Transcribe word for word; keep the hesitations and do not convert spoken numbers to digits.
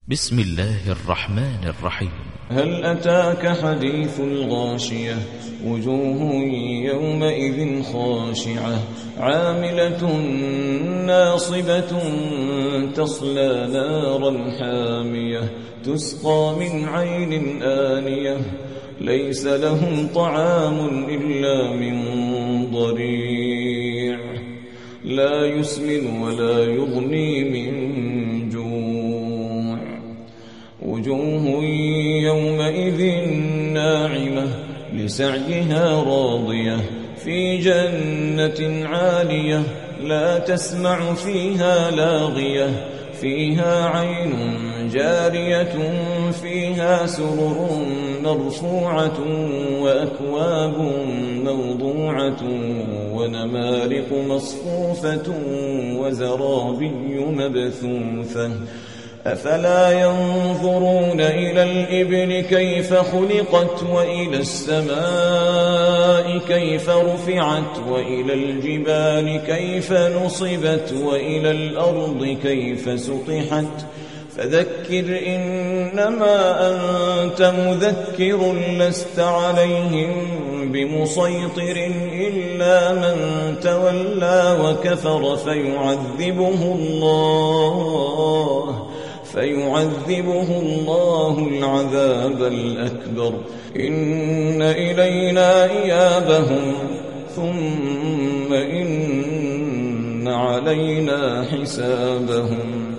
بسم الله الرحمن الرحيم. هل أتاك حديث الغاشية؟ وجوه يومئذ خاشعة عاملة ناصبة تصلى نارا حامية تسقى من عين آنية ليس لهم طعام إلا من ضريع لا يسمن ولا يغني من وجوه يومئذ ناعمة لسعيها راضية في جنة عالية لا تسمع فيها لاغية فيها عين جارية فيها سرر مرفوعة وأكواب موضوعة ونمارق مصفوفة وزرابي مبثوثة أفلا ينظرون إلى الإبل كيف خلقت وإلى السماء كيف رفعت وإلى الجبال كيف نصبت وإلى الأرض كيف سطحت فذكر إنما أنت مذكر لست عليهم بمسيطر إلا من تولى وكفر فيعذبه الله فيعذبه الله العذاب الأكبر إن إلينا إيابهم ثم إن علينا حسابهم.